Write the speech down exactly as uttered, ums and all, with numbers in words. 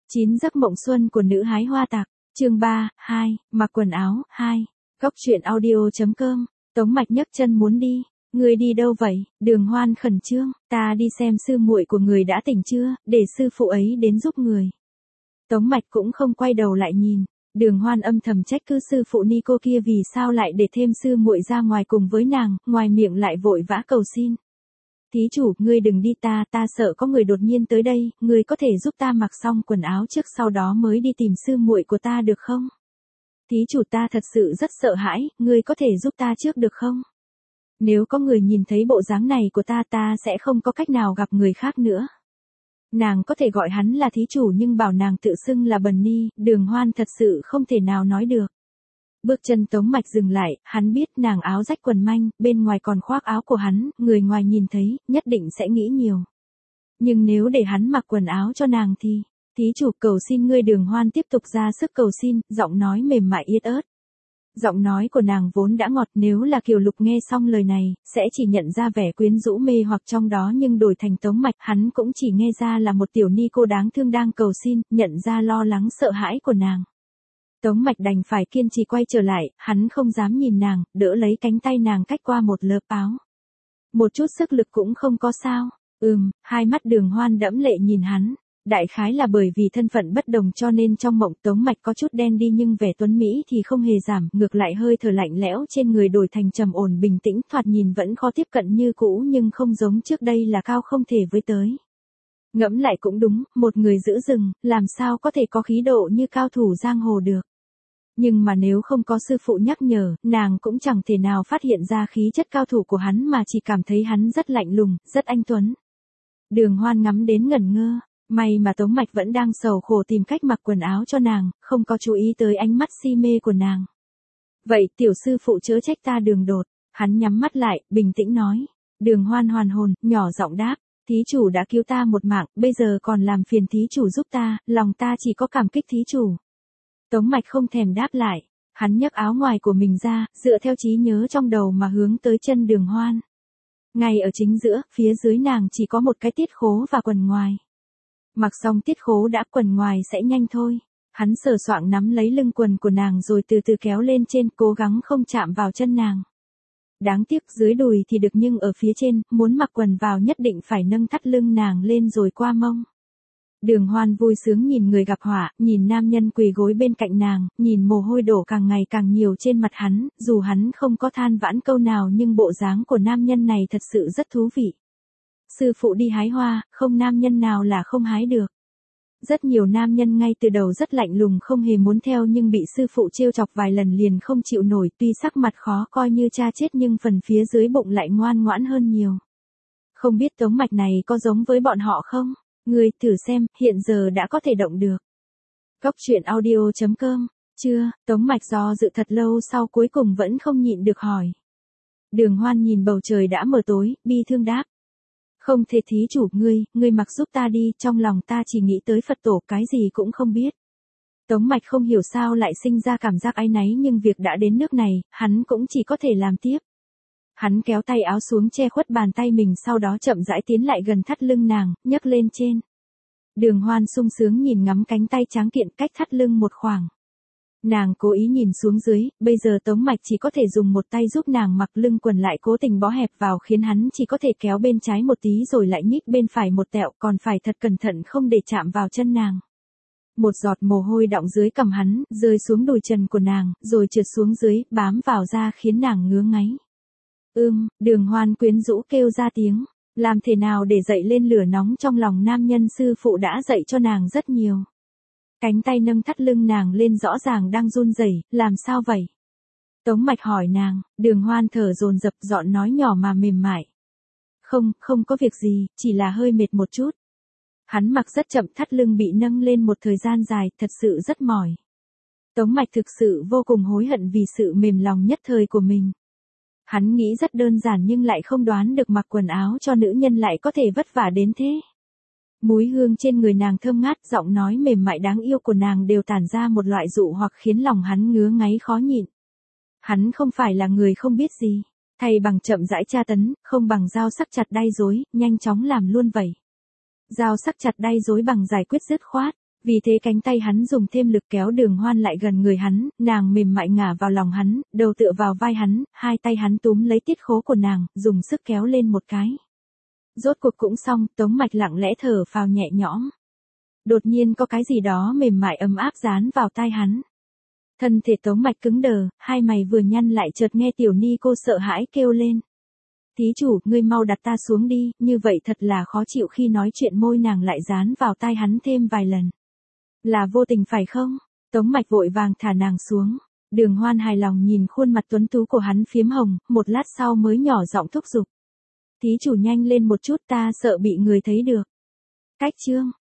chín giấc mộng xuân của nữ hái hoa tạc, chương ba, hai, mặc quần áo, hai. Góc truyện audio chấm com, Tống Mạch nhấc chân muốn đi. Người đi đâu vậy? Đường Hoan khẩn trương, ta đi xem sư muội của người đã tỉnh chưa, để sư phụ ấy đến giúp người. Tống Mạch cũng không quay đầu lại nhìn, Đường Hoan âm thầm trách cứ sư phụ ni cô kia vì sao lại để thêm sư muội ra ngoài cùng với nàng, ngoài miệng lại vội vã cầu xin. Thí chủ, ngươi đừng đi, ta, ta sợ có người đột nhiên tới đây, ngươi có thể giúp ta mặc xong quần áo trước sau đó mới đi tìm sư muội của ta được không? Thí chủ, ta thật sự rất sợ hãi, ngươi có thể giúp ta trước được không? Nếu có người nhìn thấy bộ dáng này của ta, ta sẽ không có cách nào gặp người khác nữa. Nàng có thể gọi hắn là thí chủ nhưng bảo nàng tự xưng là Bần Ni, Đường Hoan thật sự không thể nào nói được. Bước chân Tống Mạch dừng lại, hắn biết nàng áo rách quần manh, bên ngoài còn khoác áo của hắn, người ngoài nhìn thấy, nhất định sẽ nghĩ nhiều. Nhưng nếu để hắn mặc quần áo cho nàng thì, thí chủ cầu xin ngươi. Đường Hoan tiếp tục ra sức cầu xin, giọng nói mềm mại yết ớt. Giọng nói của nàng vốn đã ngọt, nếu là Kiều Lục nghe xong lời này, sẽ chỉ nhận ra vẻ quyến rũ mê hoặc trong đó, nhưng đổi thành Tống Mạch, hắn cũng chỉ nghe ra là một tiểu ni cô đáng thương đang cầu xin, nhận ra lo lắng sợ hãi của nàng. Tống Mạch đành phải kiên trì quay trở lại, hắn không dám nhìn nàng, đỡ lấy cánh tay nàng cách qua một lớp áo. Một chút sức lực cũng không có sao. Ừm, hai mắt Đường Hoan đẫm lệ nhìn hắn. Đại khái là bởi vì thân phận bất đồng cho nên trong mộng Tống Mạch có chút đen đi nhưng vẻ tuấn Mỹ thì không hề giảm, ngược lại hơi thở lạnh lẽo trên người đổi thành trầm ổn bình tĩnh, thoạt nhìn vẫn khó tiếp cận như cũ nhưng không giống trước đây là cao không thể với tới. Ngẫm lại cũng đúng, một người giữ rừng, làm sao có thể có khí độ như cao thủ giang hồ được. Nhưng mà nếu không có sư phụ nhắc nhở, nàng cũng chẳng thể nào phát hiện ra khí chất cao thủ của hắn mà chỉ cảm thấy hắn rất lạnh lùng, rất anh tuấn. Đường Hoan ngắm đến ngẩn ngơ, may mà Tống Mạch vẫn đang sầu khổ tìm cách mặc quần áo cho nàng, không có chú ý tới ánh mắt si mê của nàng. Vậy tiểu sư phụ chớ trách ta đường đột, hắn nhắm mắt lại, bình tĩnh nói. Đường Hoan hoàn hồn, nhỏ giọng đáp, thí chủ đã cứu ta một mạng, bây giờ còn làm phiền thí chủ giúp ta, lòng ta chỉ có cảm kích thí chủ. Tống Mạch không thèm đáp lại, hắn nhấc áo ngoài của mình ra, dựa theo trí nhớ trong đầu mà hướng tới chân Đường Hoan. Ngay ở chính giữa, phía dưới nàng chỉ có một cái tiết khố và quần ngoài. Mặc xong tiết khố đã, quần ngoài sẽ nhanh thôi. Hắn sờ soạng nắm lấy lưng quần của nàng rồi từ từ kéo lên trên, cố gắng không chạm vào chân nàng. Đáng tiếc dưới đùi thì được nhưng ở phía trên, muốn mặc quần vào nhất định phải nâng thắt lưng nàng lên rồi qua mông. Đường Hoan vui sướng nhìn người gặp họa, nhìn nam nhân quỳ gối bên cạnh nàng, nhìn mồ hôi đổ càng ngày càng nhiều trên mặt hắn, dù hắn không có than vãn câu nào nhưng bộ dáng của nam nhân này thật sự rất thú vị. Sư phụ đi hái hoa, không nam nhân nào là không hái được. Rất nhiều nam nhân ngay từ đầu rất lạnh lùng không hề muốn theo nhưng bị sư phụ trêu chọc vài lần liền không chịu nổi, tuy sắc mặt khó coi như cha chết nhưng phần phía dưới bụng lại ngoan ngoãn hơn nhiều. Không biết Tống Mạch này có giống với bọn họ không? Người thử xem, hiện giờ đã có thể động được. Góc truyện audio chấm com, chưa, Tống Mạch do dự thật lâu sau cuối cùng vẫn không nhịn được hỏi. Đường Hoan nhìn bầu trời đã mờ tối, bi thương đáp. Không thể thí chủ, ngươi, ngươi mặc giúp ta đi, trong lòng ta chỉ nghĩ tới Phật tổ, cái gì cũng không biết. Tống Mạch không hiểu sao lại sinh ra cảm giác áy náy nhưng việc đã đến nước này, hắn cũng chỉ có thể làm tiếp. Hắn kéo tay áo xuống che khuất bàn tay mình, sau đó chậm rãi tiến lại gần thắt lưng nàng, nhấc lên trên. Đường Hoan sung sướng nhìn ngắm cánh tay tráng kiện cách thắt lưng một khoảng. Nàng cố ý nhìn xuống dưới, bây giờ Tống Mạch chỉ có thể dùng một tay giúp nàng mặc, lưng quần lại cố tình bó hẹp vào khiến hắn chỉ có thể kéo bên trái một tí rồi lại nhích bên phải một tẹo, còn phải thật cẩn thận không để chạm vào chân nàng. Một giọt mồ hôi đọng dưới cằm hắn, rơi xuống đùi trần của nàng, rồi trượt xuống dưới, bám vào da khiến nàng ngứa ngáy. Ưm, Đường Hoan quyến rũ kêu ra tiếng, làm thế nào để dậy lên lửa nóng trong lòng nam nhân, sư phụ đã dạy cho nàng rất nhiều. Cánh tay nâng thắt lưng nàng lên rõ ràng đang run rẩy, làm sao vậy? Tống Mạch hỏi nàng, Đường Hoan thở dồn dập, giọng nói nhỏ mà mềm mại. Không, không có việc gì, chỉ là hơi mệt một chút. Hắn mặc rất chậm, thắt lưng bị nâng lên một thời gian dài, thật sự rất mỏi. Tống Mạch thực sự vô cùng hối hận vì sự mềm lòng nhất thời của mình. Hắn nghĩ rất đơn giản nhưng lại không đoán được mặc quần áo cho nữ nhân lại có thể vất vả đến thế. Múi hương trên người nàng thơm ngát, giọng nói mềm mại đáng yêu của nàng đều tản ra một loại dụ hoặc khiến lòng hắn ngứa ngáy khó nhịn. Hắn không phải là người không biết gì, thay bằng chậm rãi tra tấn, không bằng dao sắc chặt đay rối, nhanh chóng làm luôn vậy. Dao sắc chặt đay rối bằng giải quyết dứt khoát, Vì thế cánh tay hắn dùng thêm lực kéo Đường Hoan lại gần người hắn, nàng mềm mại ngả vào lòng hắn, đầu tựa vào vai hắn, hai tay hắn túm lấy tiết khố của nàng, dùng sức kéo lên một cái. Rốt cuộc cũng xong, Tống Mạch lặng lẽ thở phào nhẹ nhõm. Đột nhiên có cái gì đó mềm mại ấm áp dán vào tai hắn. Thân thể Tống Mạch cứng đờ, hai mày vừa nhăn lại chợt nghe Tiểu Ni cô sợ hãi kêu lên. Thí chủ, ngươi mau đặt ta xuống đi, như vậy thật là khó chịu khi nói chuyện môi nàng lại dán vào tai hắn thêm vài lần. Là vô tình phải không? Tống Mạch vội vàng thả nàng xuống. Đường Hoan hài lòng nhìn khuôn mặt tuấn tú của hắn phiếm hồng, một lát sau mới nhỏ giọng thúc giục. Thí chủ nhanh lên một chút ta sợ bị người thấy được. Cách chương.